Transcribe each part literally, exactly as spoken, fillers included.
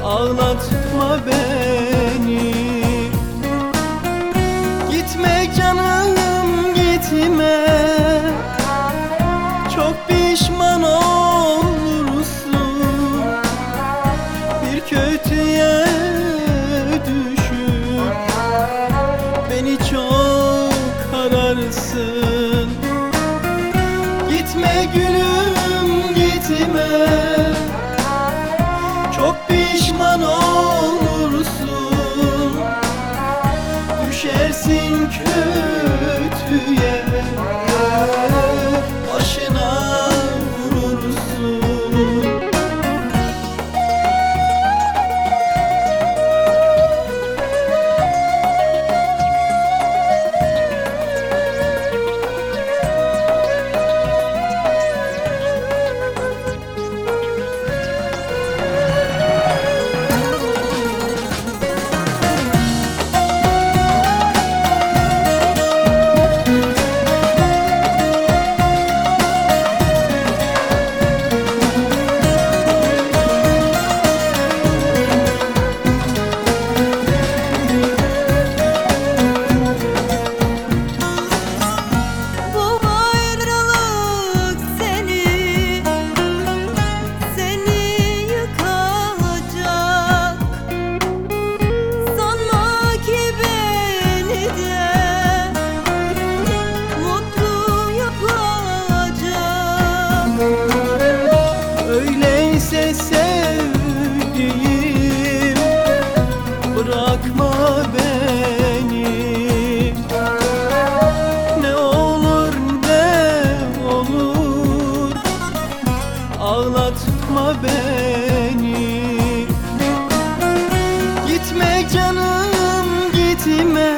ağlatma beni. Gitme canım gitme, çok pişman olursun. Bir kötüye düşüp beni çok ararsın. Gitme gülüm gitme, çok pişman olursun. Düşersin kötüye, başına vurursun. Öyleyse sevdiğim, bırakma beni. Ne olur ne olur, ağlatma beni. Gitme canım gitme,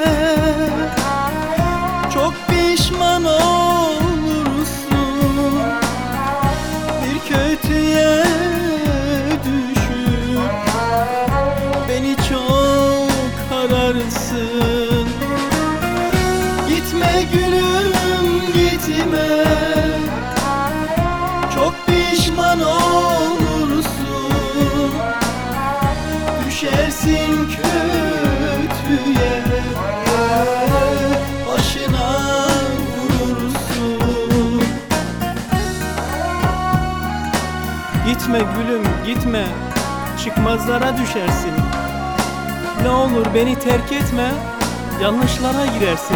çok pişman olursun. Bir kötüye düşüp beni çok ararsın. Gitme gülüm gitme, çok pişman olursun. Düşersin kötüye, başına vurursun. Gitme gülüm gitme, çıkmazlara düşersin. Ne olur beni terk etme, yanlışlara girersin.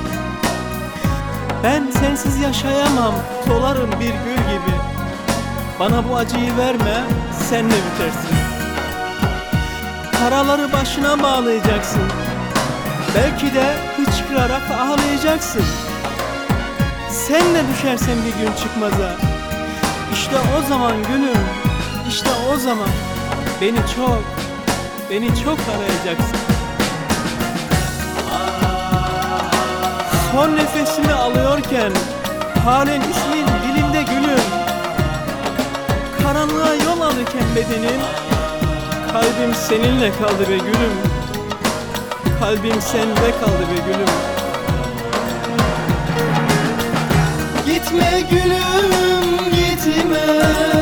Ben sensiz yaşayamam, solarım bir gül gibi. Bana bu acıyı verme, senle bitersin. Karaları başına bağlayacaksın, belki de hıçkırarak ağlayacaksın. Sen de düşersen bir gün çıkmaza, İşte o zaman gülüm, işte o zaman beni çok, beni çok arayacaksın. Son nefesini alıyorken halen ismin dilimde gülüm. Karanlığa yol alırken bedenin, kalbim seninle kaldı be gülüm. Kalbim sende kaldı be gülüm. Gitme gülüm gitme,